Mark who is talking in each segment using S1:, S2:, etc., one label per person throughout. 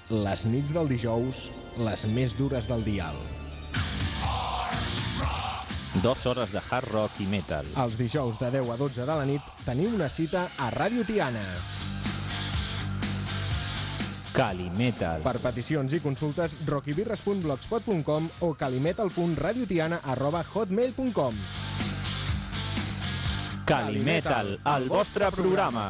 S1: Les nits del dijous, les més dures del dial.
S2: 2 hores de hard rock i metal.
S1: Els dijous de 10 a 12 de la nit teniu una cita a Ràdio Tiana.
S2: Calimetal.
S1: Per peticions i consultes, rockybirres.blogspot.com o calimetal.radiotiana@hotmail.com.
S2: Calimetal, el vostre programa.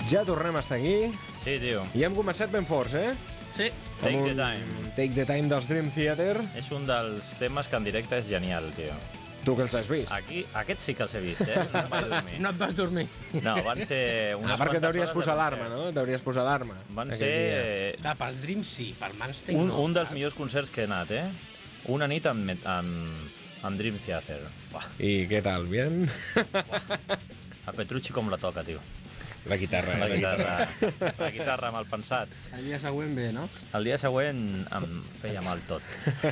S1: Ja tornem a estar aquí
S2: Sí, tio.
S1: i hem començat ben forts,
S3: Sí.
S2: Take the time.
S1: Take the Time dels Dream Theater.
S2: És un dels temes que en directe és genial, tio.
S1: Tu que els has vist?
S2: Aquests sí que els he vist, No em vaig dormir.
S3: No et vas dormir.
S2: No, van ser unes
S1: perquè
S2: quantes
S1: t'hauries
S2: hores
S1: posat
S2: de
S1: alarma,
S2: concert.
S1: no? T'hauries posat alarma.
S2: Van
S1: aquell dia.
S2: ser
S3: Clar, pels Dreams sí, pel Manstein no.
S2: un dels millors concerts que he anat, Una nit amb Dream Theater. Buah,
S1: I què tal, bien?
S2: a Petrucci com la toca, tio.
S1: La guitarra.
S2: La guitarra mal pensats.
S3: El dia següent bé, no?
S2: El dia següent em feia mal tot.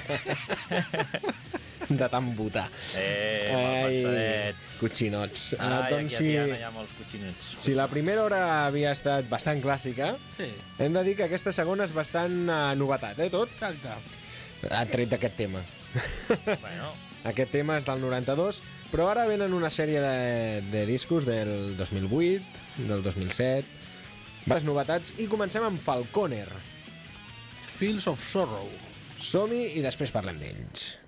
S1: De tant votar.
S2: Mal pensadets.
S1: Cotxinots.
S2: Ai,
S1: Doncs
S2: aquí a Tiana hi ha molts cotxinets.
S1: si la primera hora havia estat bastant clàssica,
S3: Sí.
S1: hem de dir que aquesta segona és bastant novetat, tot?
S3: Exacte.
S1: Ha tret d'aquest tema.
S2: Bueno,
S1: Aquest tema és del 92, però ara venen una sèrie de discos del 2008, del 2007, les novetats, i comencem amb Falconer.
S3: Fields of Sorrow.
S1: Som-hi i després parlem d'ells.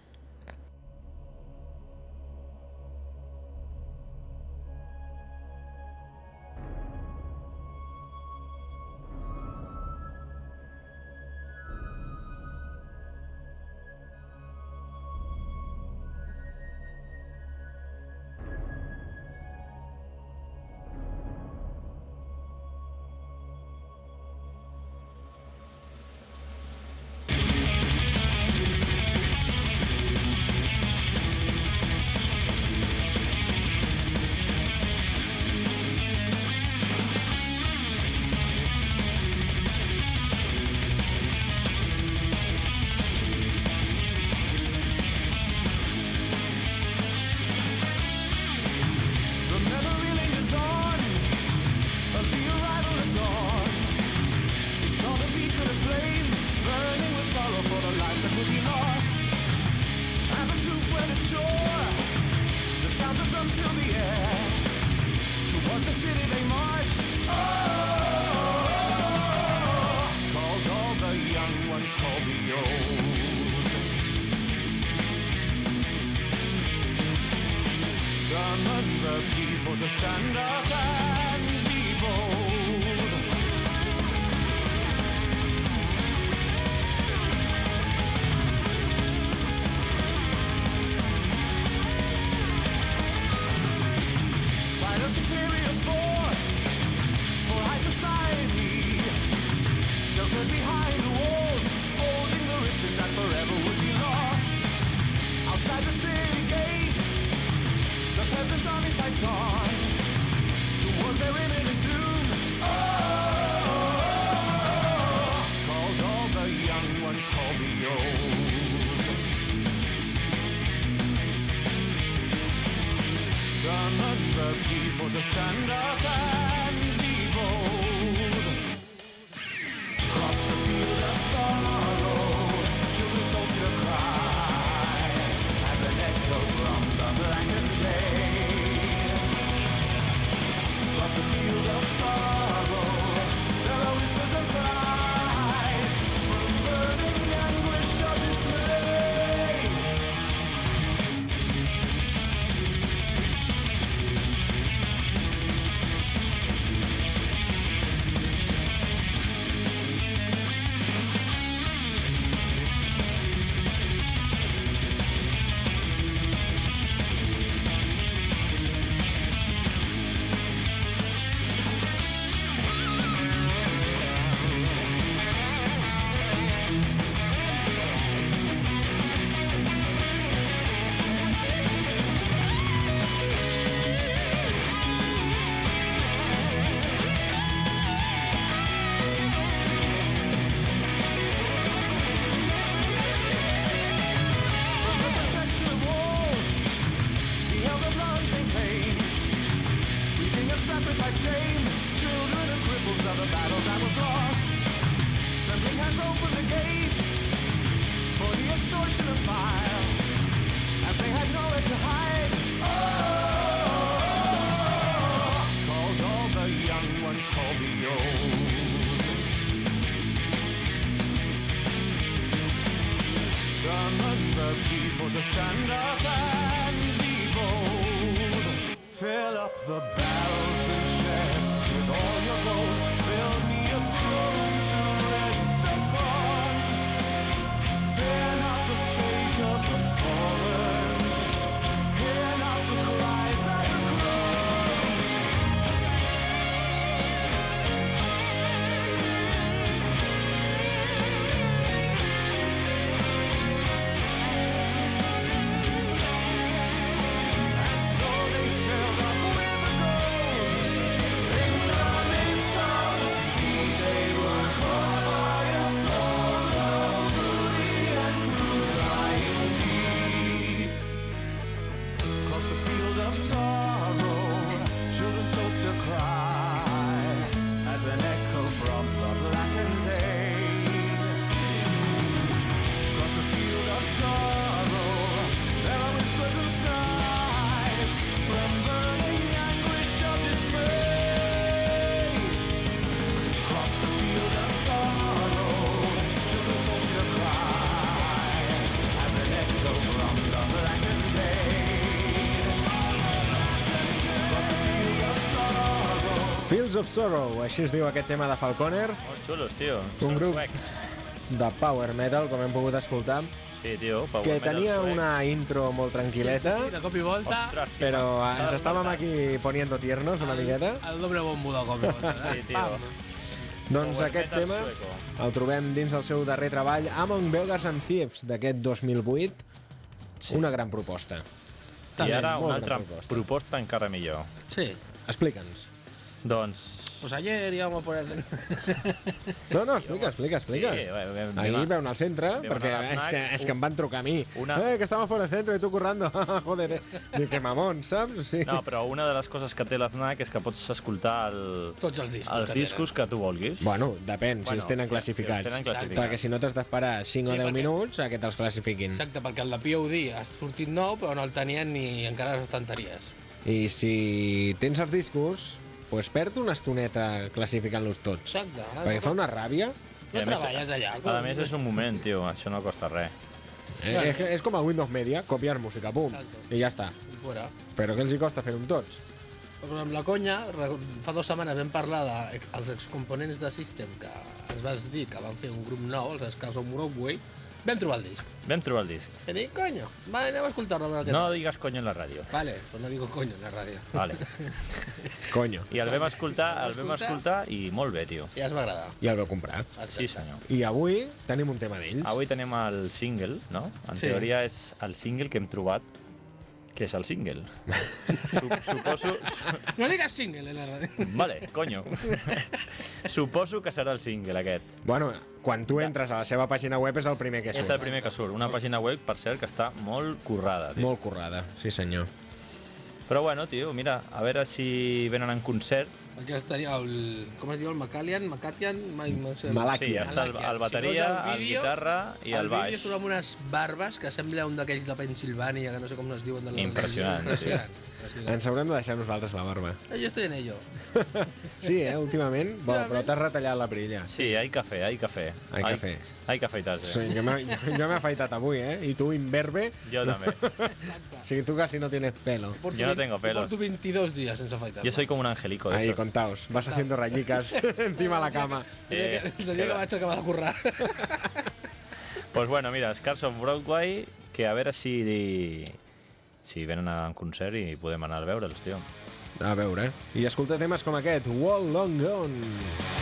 S4: to stand up and be bold. Fill up the barrels and chests with all your gold. Build me a throne to rest upon. Fear not the fate of the fallen. Hear not the cries of the crows. And so they sailed off with the gold. In the midst of the sea they were caught by a storm of booty and crews flying deep. Across the field of sorrow, children's souls still cry as an echo from the blackened day. Across the field of sorrow, there are whispers and sighs from burning anguish of dismay. Across the field of sorrow, children's souls still cry as an echo from the blackened day. Across the field of sorrow.
S1: Fields of Sorrow, així es diu aquest tema de Falconer,
S2: Molt xulos, tio.
S1: Un
S2: Són
S1: grup.
S2: suecs.
S1: de power metal, com hem pogut escoltar,
S2: Sí, tio, power
S1: que
S2: metal
S1: tenia
S2: suec.
S1: una intro molt tranquil·leta,
S3: Sí, de cop i volta,
S2: Ostres, tio,
S1: però
S2: s'ha
S1: ens
S2: de
S1: estàvem
S2: comentar.
S1: aquí poniendo tiernos una miqueta.
S3: el doble bombo de cop i volta.
S2: Sí, tio.
S3: Pam.
S1: Doncs
S2: Power
S1: aquest
S2: metal
S1: tema
S2: sueco.
S1: el trobem dins del seu darrer treball, Among Beggars and Thieves, d'aquest 2008. Una gran proposta.
S2: I ara
S1: molt
S2: una
S1: gran
S2: altra
S1: proposta.
S2: proposta encara millor.
S3: Sí.
S1: Explica'ns.
S2: Doncs...
S3: Pues ayer íbamos por el...
S1: No, explica.
S2: Sí,
S1: Ahí veu anar al centre,
S2: vam
S1: perquè
S2: anar a la FNAC,
S1: és que em van trucar a mi.
S2: una-
S1: Que estamos por el centro y tú currando. Joder, dic que mamón, saps? Sí.
S2: No, però una de les coses que té la FNAC és que pots escoltar
S3: Tots els discos
S2: els
S3: que
S2: discos que tu vulguis.
S1: Bueno, depèn, si
S2: Bueno,
S1: els tenen
S2: sí,
S1: classificats.
S2: si els tenen classificats.
S1: Perquè si no t'has d'esperar 5 o
S3: Sí,
S1: 10
S3: perquè-
S1: minuts a que te'ls classifiquin.
S3: Exacte, perquè el de POD ha sortit nou, però no el tenien ni encara a les estanteries.
S1: I si tens els discos, pues perd una estoneta classificant-los tots.
S3: Exacte.
S1: Perquè fa una ràbia.
S3: No
S2: I a més-
S3: treballes allà.
S2: A més, és un moment, tio, això no costa res.
S1: És com el Windows Media, copiar música, pum,
S3: Exacte.
S1: i ja està.
S3: I fora.
S1: Però què els hi costa fer-ho amb tots?
S3: Però amb la conya, fa 2 setmanes vam parlar dels excomponents de System, que es va dir que van fer un grup nou, els Scars of Broadway. Vam trobar el disc.
S2: Vam trobar el disc.
S3: I dic, coño, va, anem a escoltar-lo a veure què
S2: No
S3: tal.
S2: digues coño en la ràdio.
S3: Vale, pues no digo coño en la ràdio.
S2: Vale.
S1: Coño.
S2: I el vam escoltar i molt bé, tio.
S3: I ja es va agradar.
S1: I el vau comprar.
S2: Sí, senyor.
S1: I avui tenim un tema d'ells.
S2: Avui tenim el single, no? En
S3: Sí.
S2: teoria és el single que hem trobat, que és el single. Suposo...
S3: No digues single en la ràdio.
S2: Vale, coño. Suposo que serà el single aquest.
S1: Bueno, quan tu entres a la seva pàgina web és el primer que
S2: És el
S1: surt.
S2: primer que surt. Una pàgina web, per cert, que està molt currada, tio.
S1: Molt currada, sí senyor.
S2: Però bueno, tio, mira, a veure si venen en concert.
S3: Aquí estaria el... Com es diu? El Macatian? No sé.
S1: Malak.
S2: Sí, està el bateria, el guitarra i el
S3: El
S2: baix.
S3: vídeo surt amb unes barbes que sembla un d'aquells de Pensilvània, que no sé com es diuen. De la
S2: Impressionant,
S3: Impressionant.
S1: Ens haurem de deixar nosaltres la barba.
S3: Jo estoy en ello.
S1: Sí, últimament, però t'has retallat la perilla.
S2: Sí, hay café, hay café.
S1: Hay café.
S2: Hay que afeitarse.
S1: Sí, jo m'he afaitat avui, I tu, imberbe,
S2: Yo también.
S1: o sigui, tu casi no tienes pelo.
S2: Yo no tengo pelos.
S3: Porto 22 días sense afaitar.
S2: Yo soy como un angelico de
S1: Ahí,
S2: esos.
S1: contaos, vas haciendo rayicas encima de la cama.
S3: El dia que vaig acabar de currar.
S2: Pues bueno, mira, Scars of Broadway, que a veure si venen a un concert i podem anar a veure'ls, tio.
S1: A veure, I escolta temes com aquest, Wall Long Gone.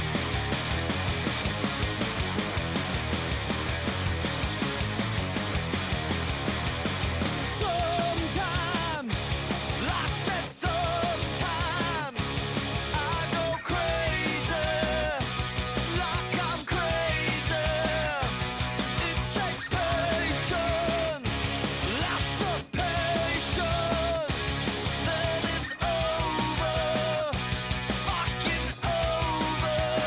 S4: Sometimes, I said sometimes, I go crazy, like I'm crazy. It takes patience, lots of patience. Then it's over, fucking over.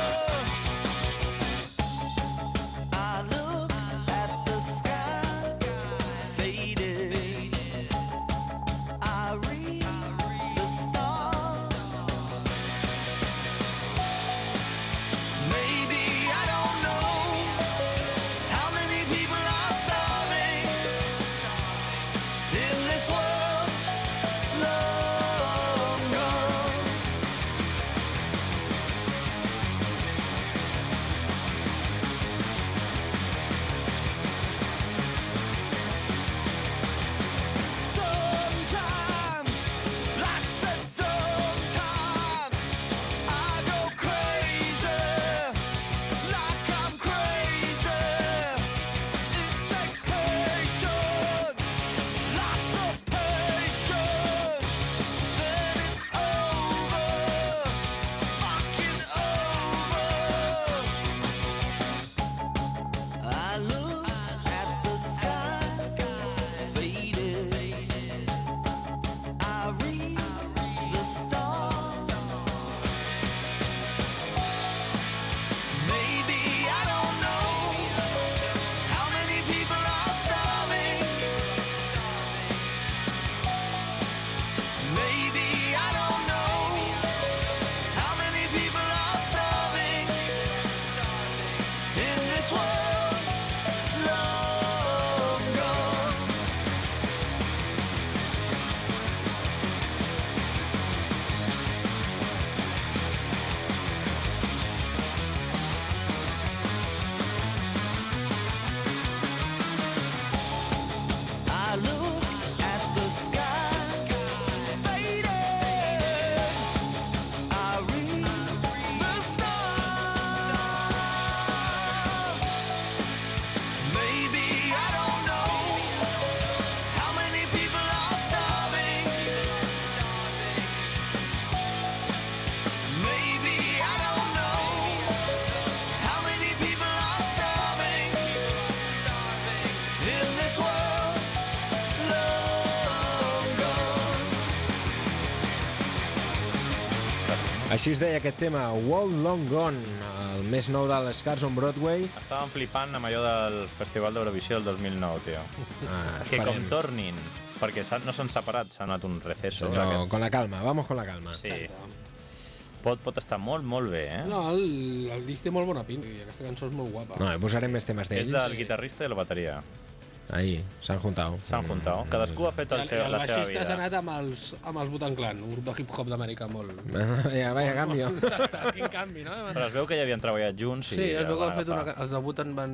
S1: Així es deia aquest tema, World Long Gone, el més nou de les Scars on Broadway.
S2: Estàvem flipant amb allò del Festival d'Eurovisió del 2009, tio. Que com tornin, perquè no s'han separat, s'ha anat un receso.
S1: No, con la calma, vamos con la calma.
S2: Sí. Pot estar molt, molt bé, eh?
S3: No, el disc té molt bona pinta i aquesta cançó és molt guapa.
S1: No, posarem més temes
S2: És
S1: d'ells.
S2: del guitarrista i la bateria.
S1: Ahí, s'han juntado.
S2: S'han juntat. Cadascú ha fet
S3: El
S2: la seva
S3: baixista s'ha
S2: vida.
S3: anat amb els Wu-Tang Clan, un grup de hip-hop d'Amèrica molt...
S1: Vaya canvio.
S3: Exacte, quin canvi, no?
S2: Però es veu que ja havien treballat junts.
S3: Sí, es veu que
S2: van
S3: han fet
S2: agafar.
S3: els de Wu-Tang van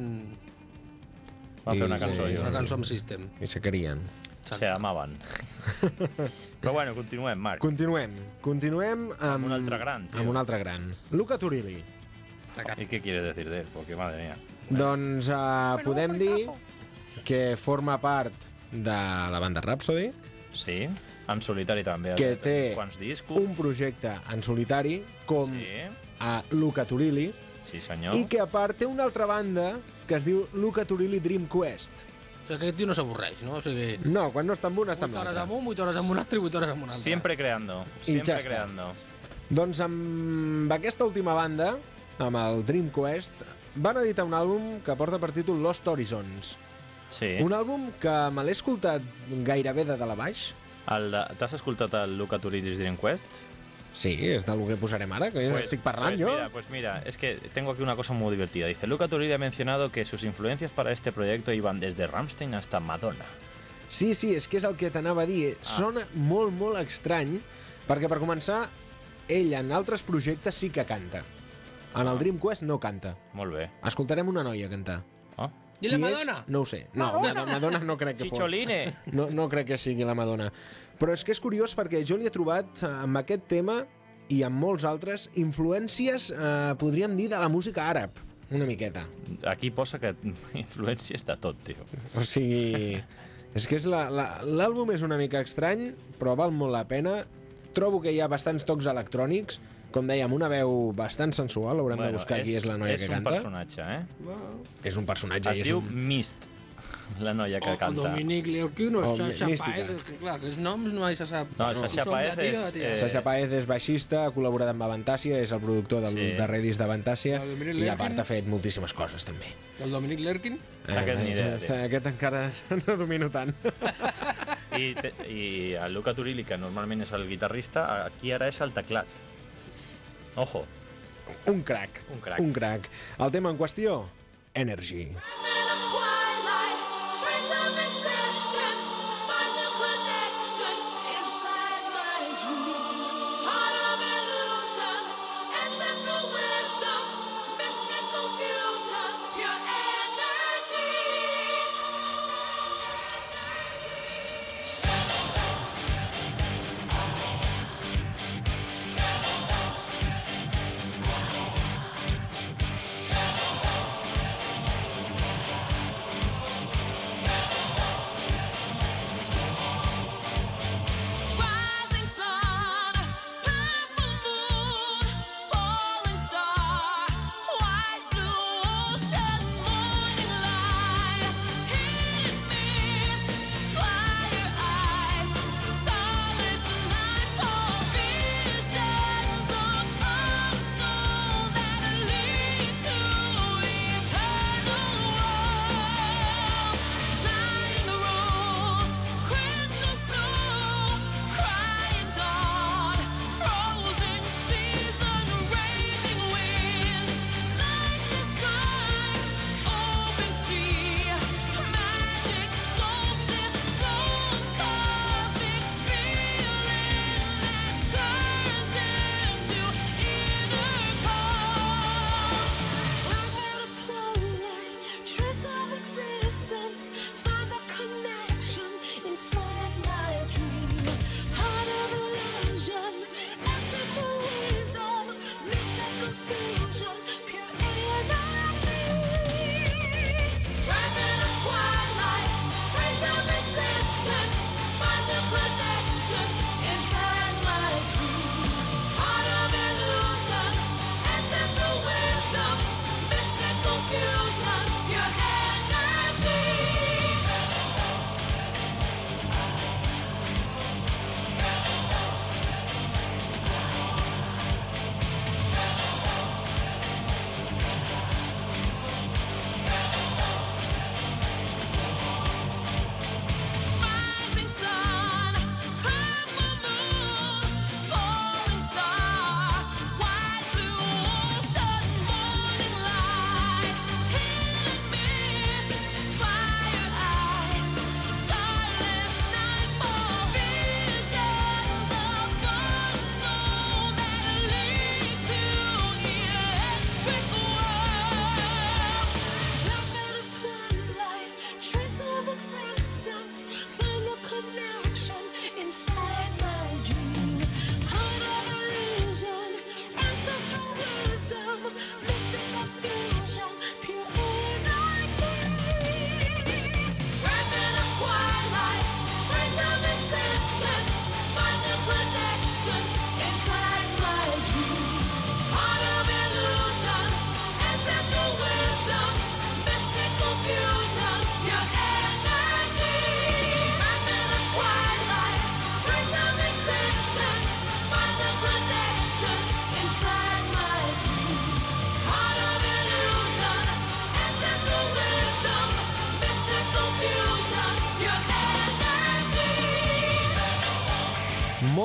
S2: Van fer una cançó
S1: Sí,
S3: una
S2: junts.
S3: cançó amb System.
S1: I se querien.
S2: Se amaven. Però bueno, continuem, Marc.
S1: Continuem amb
S2: un altre gran, tio.
S1: Amb un altre gran. Luca Turilli.
S2: ¿Y qué quieres decir de él? Porque madre mía.
S1: Doncs podem dir que forma part de la banda Rhapsody,
S2: Sí, en solitari també.
S1: que té
S2: Quants discos?
S1: un projecte en solitari com
S2: Sí,
S1: a Luca Turilli
S2: sí senyor.
S1: i que a part té una altra banda que es diu Luca Turilli Dream Quest.
S3: O sigui, aquest tio no s'avorreix, no? O sigui,
S1: No, quan no està amb un, està
S3: 8
S1: amb
S3: hores
S1: l'altre.
S3: amb un, 8 hores amb un altre i 8 hores amb un altre.
S2: Siempre creando,
S1: I ja
S2: siempre
S1: està.
S2: creando.
S1: Doncs amb aquesta última banda, amb el Dream Quest, van editar un àlbum que porta per títol Lost Horizons.
S2: Sí.
S1: Un àlbum que me l'he escoltat gairebé de dalt a baix.
S2: T'has escoltat el Luca Turilli's Dream Quest?
S1: Sí, és del que posarem ara, que estic parlant jo.
S2: Pues mira, es que tengo aquí una cosa muy divertida. Dice, Luca Turilli ha mencionado que sus influencias para este proyecto iban desde Rammstein hasta Madonna.
S1: Sí, és que és el que t'anava a dir. Sona molt, molt estrany, perquè per començar, ell en altres projectes sí que canta. En el Dream Quest no canta.
S2: Molt bé.
S1: Escoltarem una noia cantar.
S2: Oh.
S3: I la
S1: Qui és?
S3: Madonna?
S1: No ho sé. No, Madonna no crec que fos.
S2: Chicholine!
S1: No crec que sigui la Madonna. Però és que és curiós perquè jo li he trobat amb aquest tema i amb molts altres influències, podríem dir, de la música àrab. Una miqueta.
S2: Aquí posa que influències de tot, tio.
S1: O sigui... És que l'àlbum és una mica estrany, però val molt la pena. Trobo que hi ha bastants tocs electrònics, com dèiem, una veu bastant sensual. Haurem de buscar qui és la noia que canta.
S2: És un personatge, eh?
S1: És un personatge.
S2: Es
S1: i és
S2: diu
S1: un...
S2: Mist, la noia que
S3: O
S2: canta.
S3: Dominic Leorquino,
S1: O
S3: Sasha
S1: Mística.
S3: Paez, que clar, que els noms mai se sap.
S2: No, Sasha
S3: Són de
S2: Paez
S3: tia,
S2: és,
S3: tia.
S1: Sasha Paez és baixista, ha col·laborat amb Avantàcia, és el productor del
S2: Sí.
S1: darrer disc d'Avantàcia
S3: El Dominic
S1: i a
S3: Lerkin.
S1: part ha fet moltíssimes coses també.
S3: El Dominic Lerkin?
S2: Aquest ni idea, tio.
S1: Aquest encara no domino tant.
S2: I el Luca Turilli, que normalment és el guitarrista, aquí ara és el teclat. Ojo.
S1: Un crac.
S2: Un crac.
S1: Un crac. El tema en qüestió, Energy.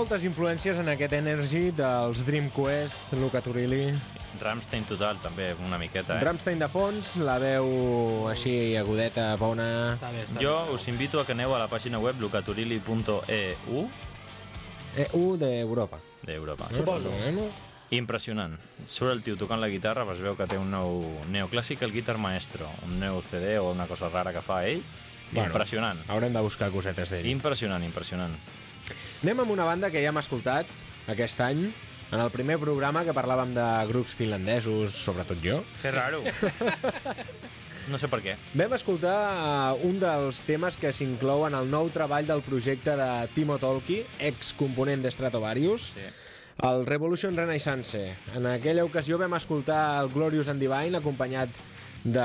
S1: moltes influències en aquest Energy dels Dream Quest, Luca Turilli.
S2: Rammstein total, també, una miqueta,
S1: Rammstein de fons, la veu així agudeta, bona.
S3: Està bé, està
S2: Jo
S3: bé.
S2: us invito a que aneu a la pàgina web lucaturilli.eu
S1: U d'Europa.
S2: d'Europa.
S3: Suposo.
S2: Impressionant. Surt el tio tocant la guitarra, es veu que té un nou Neoclassical Guitar Maestro, un nou CD o una cosa rara que fa ell.
S1: Bueno.
S2: Impressionant.
S1: Haurem de buscar cosetes d'ell.
S2: Impressionant, impressionant.
S1: Anem amb una banda que ja hem escoltat aquest any, en el primer programa que parlàvem de grups finlandesos, sobretot jo.
S2: Que raro. No sé per què.
S1: Vam escoltar un dels temes que s'inclou en el nou treball del projecte de Timo Tolkki, excomponent de Stratovarius,
S2: Sí.
S1: el Revolution Renaissance. En aquella ocasió vam escoltar el Glorious and Divine acompanyat de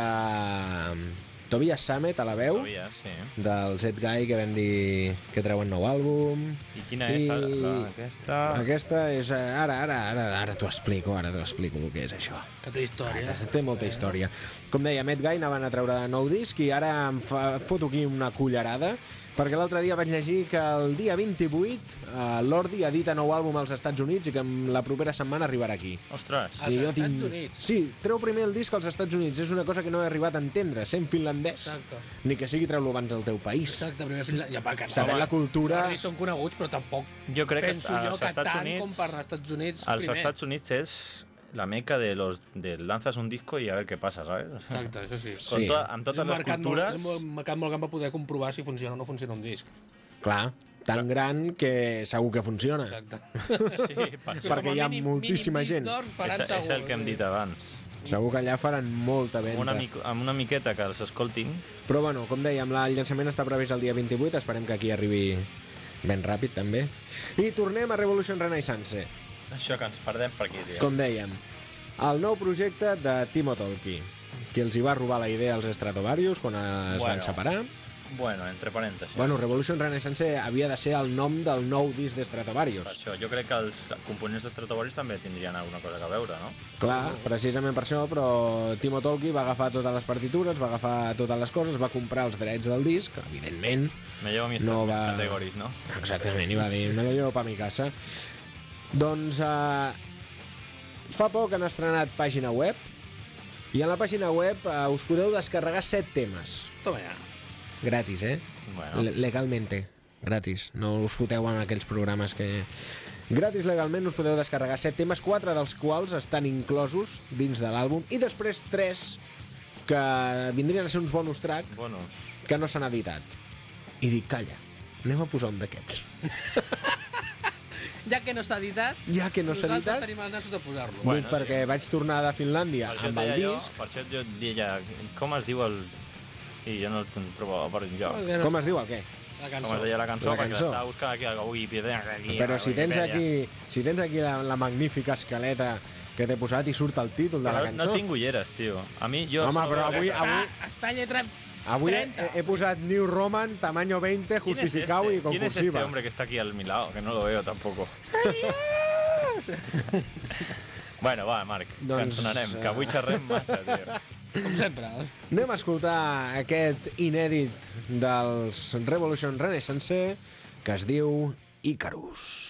S1: Tobias Sammet a la veu,
S2: Tobias, sí.
S1: del Z-Guy que vam dir que treuen nou àlbum.
S2: I quina és aquesta?
S1: Aquesta és... Ara t'ho explico, el que és això.
S3: Que té història.
S1: Té molta història. Com deia, Matt Guy anaven a treure nou disc i ara em foto aquí una cullerada, perquè l'altre dia vaig llegir que el dia 28 l'Ordi edita nou àlbum als Estats Units i que la propera setmana arribarà aquí.
S2: Ostres.
S3: Als
S1: I jo
S3: Estats Units?
S1: Sí, treu primer el disc als Estats Units. És una cosa que no he arribat a entendre, sent finlandès.
S3: Exacte.
S1: Ni que sigui treu-lo abans al teu país.
S3: Exacte, primer Finlàndia. Ja, perquè
S1: Saber la cultura...
S3: Els són coneguts, però tampoc
S2: Jo crec que
S3: penso jo
S2: als
S3: que
S2: Estats
S3: tant
S2: Units...
S3: com per als Estats Units
S2: Als
S3: primer.
S2: Estats Units és la meca de lanzas un disco y a ver qué pasa, ¿sabes?
S3: Exacte, això sí.
S2: Con
S1: Sí.
S2: amb totes les cultures...
S3: És un mercat molt gran per poder comprovar si funciona o no funciona un disc.
S1: Clar, tan gran que segur que funciona.
S3: Exacte.
S2: Sí, passa.
S1: Perquè hi ha moltíssima gent.
S2: És el que hem dit abans.
S1: Segur que allà faran molta venda.
S2: Amb una miqueta que els escoltin.
S1: Però bueno, com dèiem, el llançament està previst el dia 28, esperem que aquí arribi ben ràpid també. I tornem a Revolution Renaissance.
S2: Això que ens perdem per aquí, tio.
S1: Com dèiem, el nou projecte de Timo Tolkki, que els hi va robar la idea als Stratovarius quan es van separar.
S2: Bueno, entre parèntesis.
S1: Bueno, Revolution Renaissance havia de ser el nom del nou disc de
S2: Per
S1: Stratovarius.
S2: això, jo crec que els components de Stratovarius també tindrien alguna cosa a veure, no?
S1: Clar, precisament per això, però Timo Tolkki va agafar totes les partitures, va agafar totes les coses, va comprar els drets del disc, evidentment.
S2: Me llevo mis
S1: No va-
S2: categories, no?
S1: Exactament, i va dir, me lo llevo pa mi casa. Doncs fa poc han estrenat pàgina web, i a la pàgina web us podeu descarregar 7 temes.
S3: Toma ja.
S1: Gratis,
S2: Bueno.
S1: Legalmente. Gratis. No us foteu en aquells programes que... Gratis legalment us podeu descarregar 7 temes, 4 dels quals estan inclosos dins de l'àlbum, i després 3 que vindrien a ser uns bonus track
S2: Bonus.
S1: que no s'han editat. I dic, calla, anem a posar un d'aquests.
S3: Ja que no s'ha editat,
S1: Ja que no s'ha
S3: nosaltres
S1: editat,
S3: tenim els nassos de posar-lo.
S2: Bueno,
S1: dic perquè vaig tornar de Finlàndia
S2: Per això
S1: amb el
S2: deia
S1: disc.
S2: per això jo deia, com es diu el... I jo no el trobo per enlloc.
S1: Com es diu el què?
S3: La
S2: Com
S3: cançó.
S2: es deia la cançó,
S1: La
S2: perquè
S1: cançó.
S2: l'estava buscant aquí a Wikipedia.
S1: Però si tens aquí la magnífica escaleta que t'he posat i surt el títol de la
S2: Però
S1: cançó.
S2: no tinc ulleres, tio. A mi, jo...
S1: Home,
S2: solo
S1: però
S2: veo
S1: avui-
S2: aquesta.
S3: Està lletra...
S1: Avui
S3: 30.
S1: he posat New Roman, tamaño 20,
S2: ¿Quién es
S1: justificado y
S2: este? ¿Quién es este
S1: concursiva.
S2: hombre que está aquí a mi lado? Que no lo veo tampoco. Bueno, va, Marc,
S1: Doncs,
S2: que ens sonarem, que avui xerrem massa, tio.
S3: Com sempre.
S1: Anem a escoltar aquest inèdit dels Revolution Renaissance que es diu Icarus.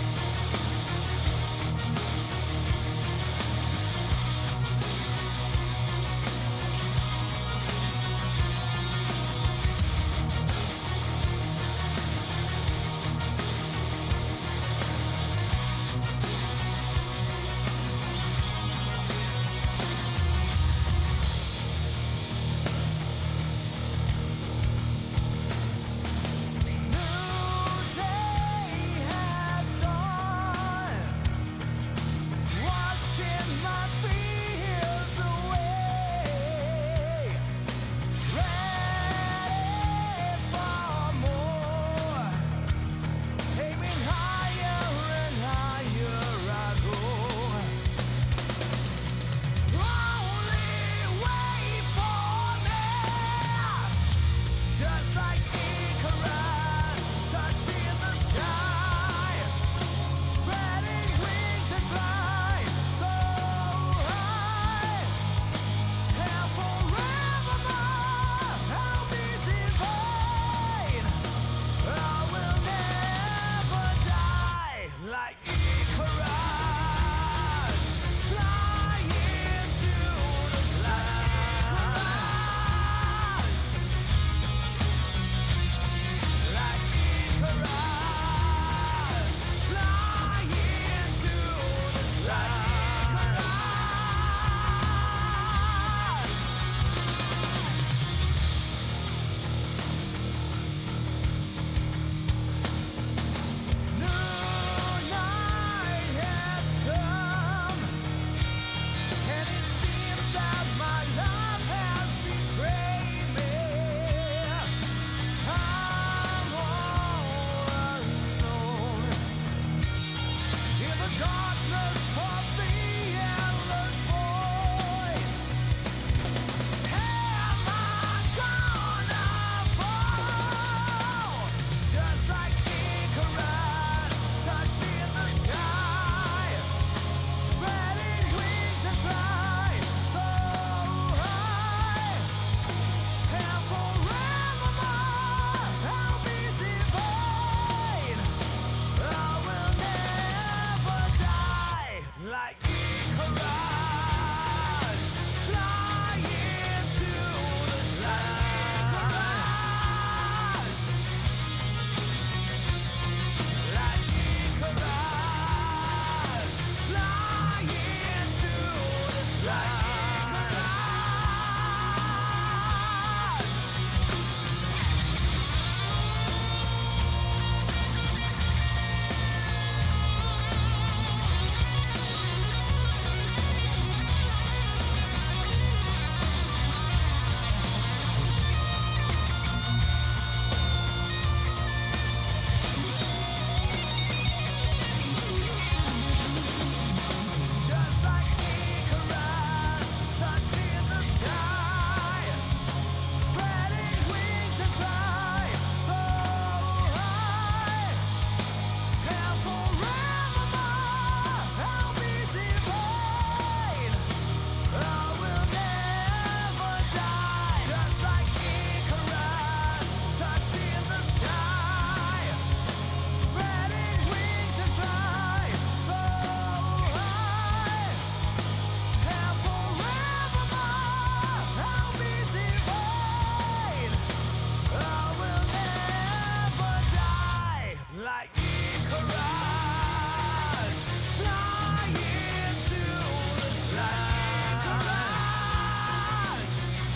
S4: Icarus, darkness of the endless void. Am I gonna fall? Just like Icarus, touching the sky, spreading wings and fly so high. And forevermore I'll be divine. I will never die like Icarus, flying to the skies. Like Icarus, flying to the skies. Just like Icarus, touching the sky, spreading wings and fly so high. And forevermore I'll be divine. I will never die. Just like Icarus, touching the sky, spreading wings and fly so high. And forevermore I'll be divine. I will never die like Icarus, flying to the skies.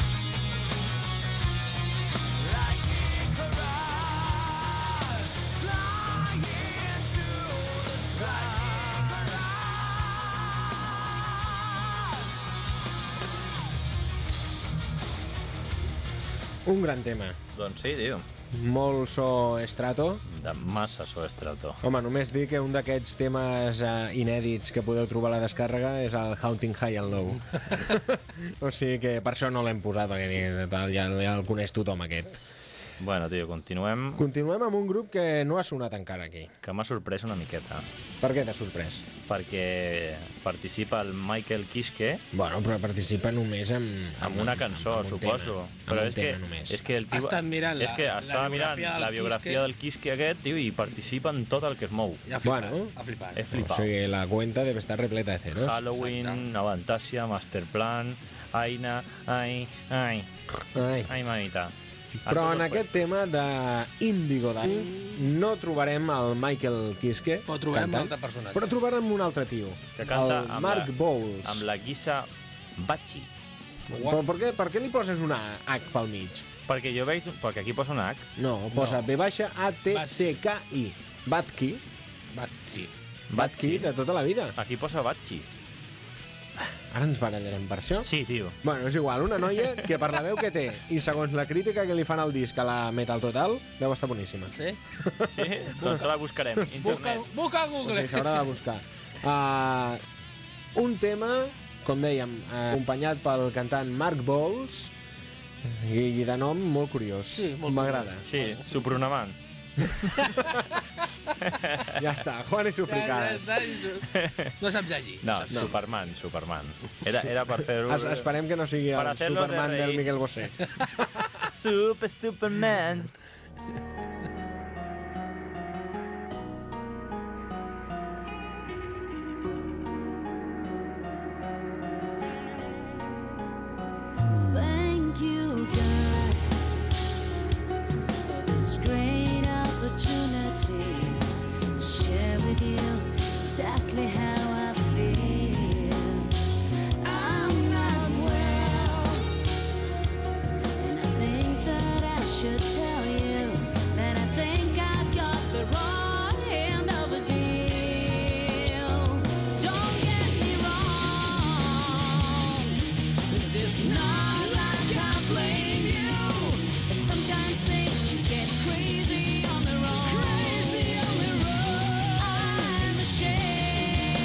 S4: Like Icarus, flying to the skies.
S1: Un gran tema.
S2: Doncs sí, tio.
S1: Molt so estrato.
S2: De massa so estrato.
S1: Home, només dir que un d'aquests temes inèdits que podeu trobar a la descàrrega és el Haunting High and Low. O sigui que per això no l'hem posat, perquè ja el coneix tothom, aquest.
S2: Bueno, tio, continuem.
S1: Continuem amb un grup que no ha sonat encara aquí.
S2: Que m'ha sorprès una miqueta.
S1: Per què t'ha sorprès?
S2: Perquè participa el Michael Kiske
S1: Bueno, però participa només
S2: amb una cançó,
S1: amb un
S2: suposo.
S1: tema,
S2: Però
S1: amb un
S2: és que,
S1: tema només.
S2: és que el tio...
S3: Estan mirant
S2: és que
S3: la
S2: estava mirant
S3: biografia del
S2: la biografia
S3: Kiske.
S2: del Kiske aquest, tio, i participa en tot el que es mou.
S3: I ha flipat,
S1: Bueno.
S3: ha flipat.
S2: He
S1: O
S2: flipat.
S1: sigui, la cuenta debe estar repleta de ceros.
S2: Halloween, Avantasia, Masterplan, Aina, ai,
S1: Ai.
S2: mamita.
S1: Però en aquest tema d'Indigo Dan no trobarem el Michael Kiske
S3: Però trobarem un
S1: cantant,
S3: altre personatge.
S1: però trobarem un altre tio,
S2: Que canta
S1: el
S2: amb
S1: Mark
S2: la-
S1: Bowles.
S2: Amb la Guisa Bachi.
S1: Però per què li poses una H pel mig?
S2: Perquè jo veig... Perquè aquí posa un H.
S1: No, posa B-A-T-C-K-I. Batki.
S3: Batsi.
S1: Batki de tota la vida.
S2: Aquí posa Bachi.
S1: Ara ens barallarem per això?
S2: Sí, tio.
S1: Bueno, és igual, una noia que per la veu que té i segons la crítica que li fan al disc a la Metal Total, deu estar boníssima.
S3: Sí?
S2: Sí? Doncs la buscarem. Internet.
S3: Busca a
S1: O
S3: Google.
S1: sigui, s'haurà de buscar. Un tema, com dèiem, acompanyat pel cantant Mark Bowles, i de nom molt curiós.
S3: Sí, molt
S1: m'agrada.
S2: Sí, Supronamant.
S1: Ja està, Juan i Sufricades.
S3: No sap llegir.
S2: No, Superman. Era per fer-ho...
S1: Esperem que no sigui
S2: Per
S1: el
S2: hacerlo de
S1: Superman del
S2: reír.
S1: Miguel Bosé.
S2: Superman.
S5: Thank you, God, for this great opportunity to share with you exactly how I feel. I'm not well, and I think that I should tell you that I think I got the wrong end of a deal. Don't get me wrong, this is not like I blame you, but sometimes things get crazy on their own. I'm ashamed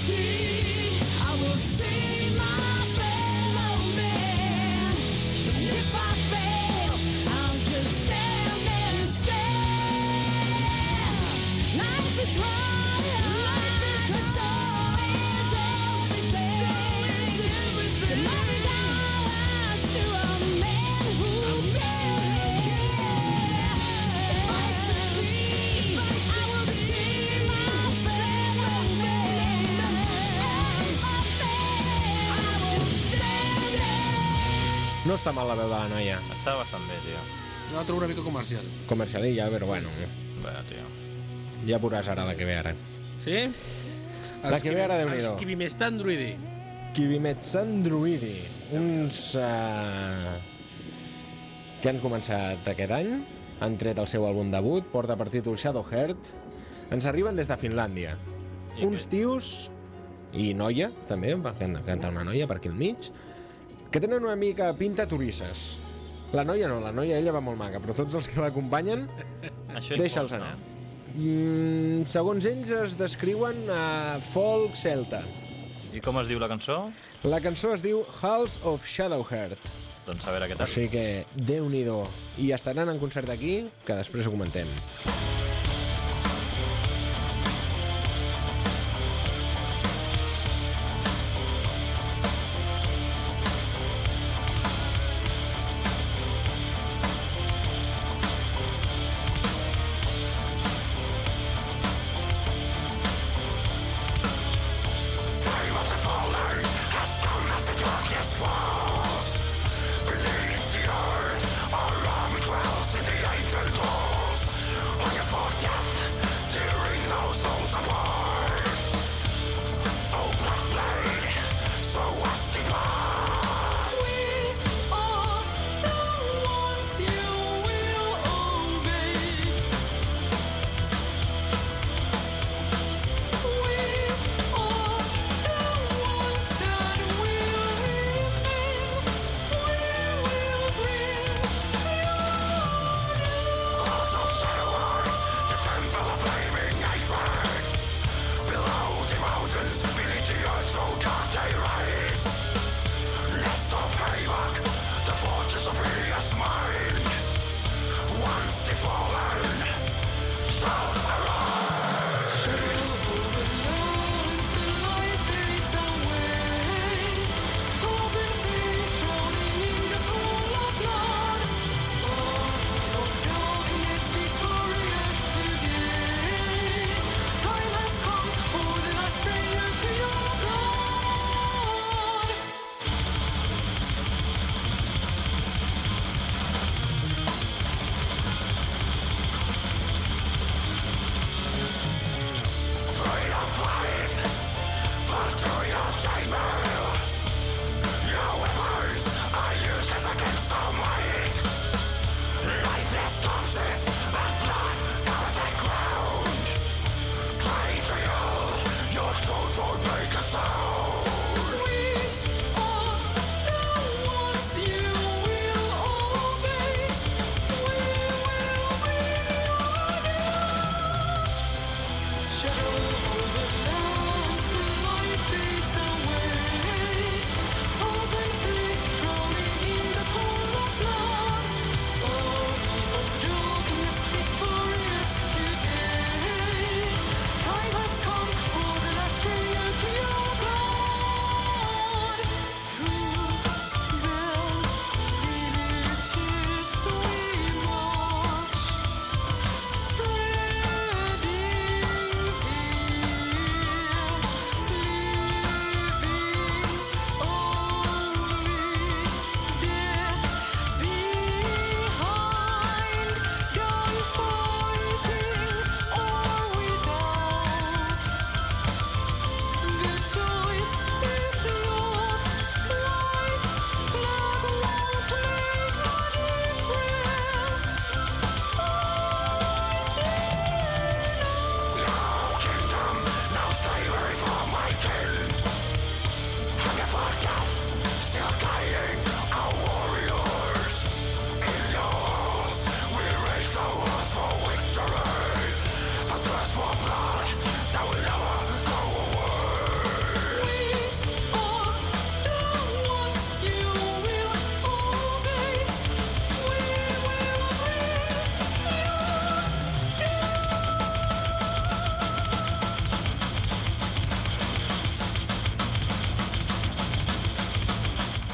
S1: No està mal la veu de la noia.
S2: Està bastant bé, tio.
S3: Jo la trobo una mica comercial.
S1: Comercialilla, però bueno.
S2: Bé, tio.
S1: Ja veuràs ara la que ve ara.
S3: Sí?
S1: La que ve ara, Déu-n'hi-do.
S3: Els Kivimestandruidi.
S1: Kivimetsandruidi. Uns que han començat aquest any, han tret el seu àlbum debut, porta per títol Shadowheart. Ens arriben des de Finlàndia. Uns tios, i noia, també, perquè canta una noia per aquí al mig, que tenen una mica pinta turisses. La noia no, la noia ella va molt maca, però tots els que l'acompanyen, deixa'ls anar. Segons ells es descriuen a folk celta.
S2: I com es diu la cançó?
S1: La cançó es diu Halls of Shadowheart.
S2: Doncs a veure què
S1: O
S2: tal.
S1: sigui que, Déu-n'hi-do. I estaran en concert aquí, que després ho comentem.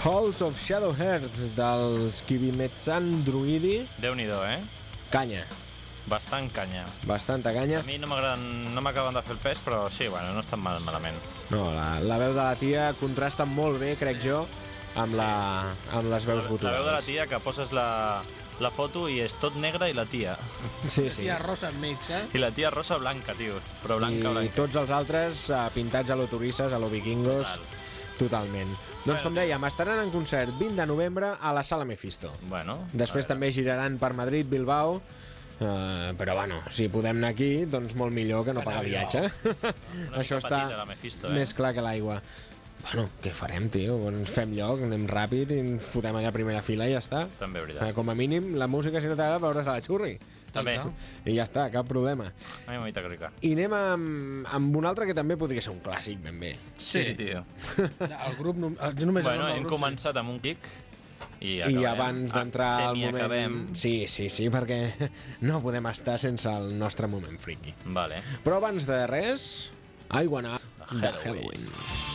S1: Halls of Shadowhearts dels Kibimetsan Druidi.
S2: Déu-n'hi-do,
S1: Canya,
S2: Bastant canya.
S1: bastanta canya.
S2: A mi no m'acaben de fer el pes, però sí, bueno, no estan malament.
S1: No, la veu de la tia contrasta molt bé, crec jo, amb les veus
S2: La
S1: guturals.
S2: veu de la tia, que poses la foto i és tot negre i la tia.
S1: Sí, sí.
S3: Tia rosa mig,
S2: I la tia rosa blanca, tio. Però blanca,
S1: I
S2: blanca.
S1: tots els altres pintats a lo turisses, a lo vikingos, totalment. Doncs com dèiem, estaran en concert 20 de novembre a la Sala Mephisto.
S2: Bueno,
S1: Després també giraran per Madrid, Bilbao, però bueno, si podem anar aquí, doncs molt millor que no pagar viatge. Això està
S2: petita, la Mephisto,
S1: més clar que l'aigua. Bueno, què farem, tio? Ens fem lloc, anem ràpid i ens fotem allà a primera fila i ja està.
S2: També veritat.
S1: Com a mínim, la música, si no t'agrada, veure's a la xurri.
S2: També.
S1: I ja està, cap problema.
S2: A mi m'ha dit rica.
S1: I anem amb un altre que també podria ser un clàssic, ben bé.
S2: Sí, tio.
S3: El grup, jo només
S2: Bueno, hem començat amb un kick i acabem.
S1: I abans d'entrar al moment...
S2: Semi-acabem.
S1: Sí, perquè no podem estar sense el nostre moment friki.
S2: Vale.
S1: Però abans de res, I Wanna de
S2: Halloween.
S1: Halloween.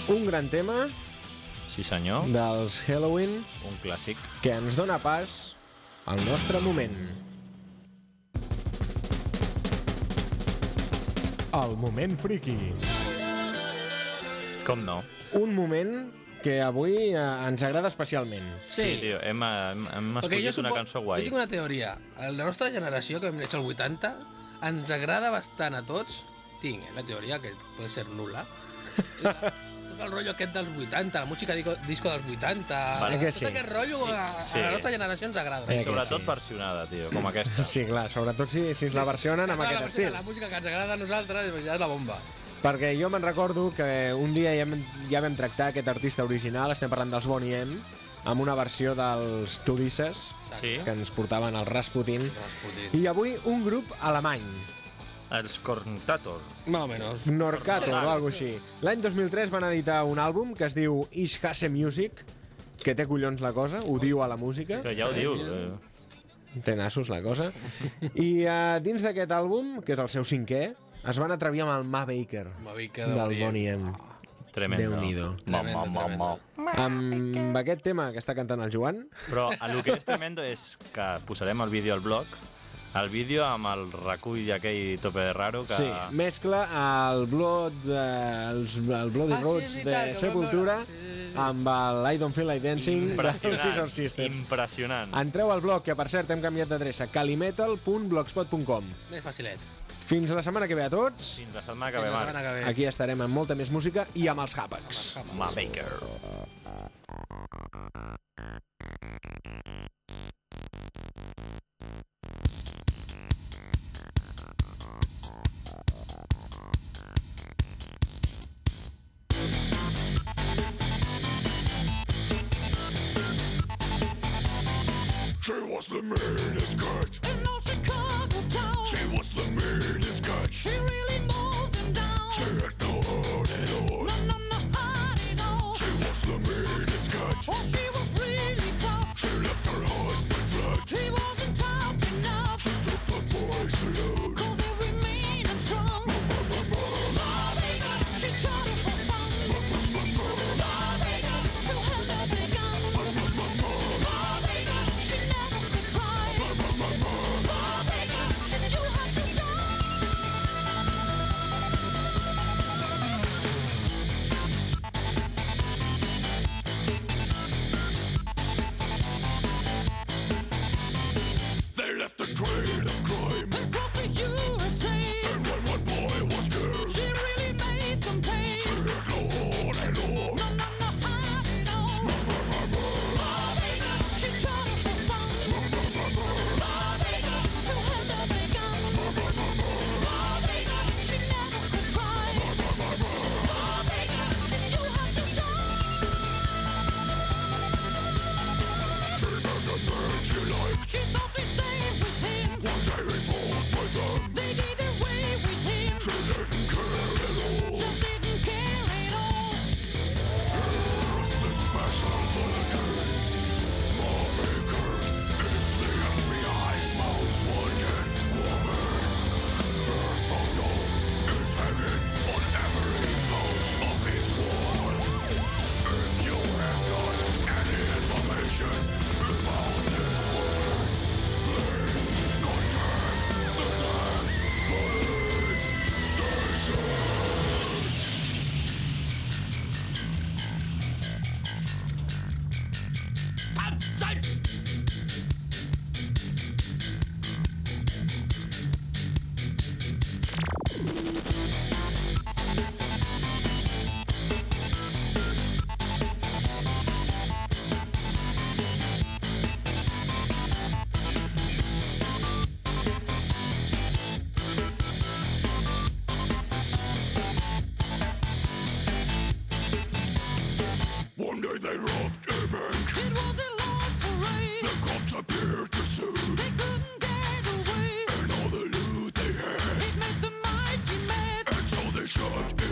S1: Un gran tema
S2: Sí, senyor.
S1: dels Halloween
S2: Un clàssic.
S1: que ens dona pas al nostre moment. El moment friki.
S2: Com no?
S1: Un moment que avui ens agrada especialment.
S2: Sí, tio, hem escollit una cançó guai.
S3: Jo tinc una teoria. La nostra generació, que vam néixer al 80, ens agrada bastant a tots. Tinc la teoria, que pot ser nul·la. Tot el rotllo aquest dels 80, la música disco dels 80...
S2: Vale
S1: que
S3: tot
S1: sí.
S3: aquest rotllo a la nostra generació ens agrada.
S2: I
S1: que
S2: sobretot
S1: sí.
S2: versionada, tio, com aquesta.
S1: Sí, clar, sobretot si ens la versionen amb aquest estil.
S3: La música que ens agrada a nosaltres ja és la bomba.
S1: Perquè jo me'n recordo que un dia ja vam tractar aquest artista original, estem parlant dels Boney M, amb una versió dels Tudises,
S2: Sí,
S1: que ens portaven el Rasputin.
S3: Rasputin.
S1: I avui un grup alemany,
S2: els Korntator.
S3: Más o menos.
S1: Norcator o alguna així. L'any 2003 van editar un àlbum que es diu Ich hasse Music, que té collons la cosa, ho diu a la música,
S2: Que ja ho diu.
S1: té nassos la cosa. I dins d'aquest àlbum, que és el seu cinquè, es van atrevir amb el Ma Baker,
S3: Ma Baker
S1: del
S3: d'Orient.
S1: Boney M.
S2: Tremendo.
S1: Déu-n'hi-do.
S3: Tremendo.
S1: Amb aquest tema que està cantant el Joan,
S2: Però el que és tremendo és que posarem el vídeo al blog, el vídeo amb el recull aquell tope raro que...
S1: sí, mescla el Bloody Roots de Sepultura amb el I Don't Feel Like Dancing dels Scissor Sisters.
S2: Impressionant.
S1: Entreu al blog, que per cert hem canviat d'adreça, calimetal.blogspot.com.
S3: Més facilet.
S1: Fins la setmana que ve a tots.
S2: Fins la setmana que
S3: Fins
S2: ve,
S3: la setmana
S2: Marc.
S3: que ve.
S1: Aquí estarem amb molta més música i amb els Hapax.
S2: Ma Baker.
S4: She was the meanest cat
S5: In old Chicago town,
S4: She was the meanest cat
S5: she really mowed them down.
S4: She had no heart at all
S5: No, heart at all.
S4: She was the meanest cat
S5: Oh, she was really tough.
S4: She left her husband flat
S5: She wasn't tough enough.
S4: She took the boys alone
S5: Cause they remain strong. Ma Baker, she taught her for sons. Ma Baker, to handle the guns. Ma Baker, she never could cry. Ma Baker, she knew how to die.
S4: They left a trail of crime
S5: Across the USA,
S4: And when one boy was killed
S5: she really made them pay.
S4: She had no heart at all
S5: No, heart at all. Ma Baker, she taught her for sons. Ma Baker, to handle the guns. Ma Baker, she never could cry. Ma Baker, she knew how to die.
S4: She met a man she liked
S5: She thought she'd stay with him.
S4: One day he fought with them
S5: They did away with him.
S4: She didn't care at all
S5: Just didn't care at all.
S4: The special bulletin Ma Baker is the FBI's most wanted woman Her photo is hanging on every house of his wall If you have got any information about this woman Please contact the Glass Police Station One day they robbed a bank
S5: It was a lost parade.
S4: The cops appeared to sue
S5: They couldn't get away.
S4: And all the loot they had
S5: It made them mighty mad.
S4: And so they shot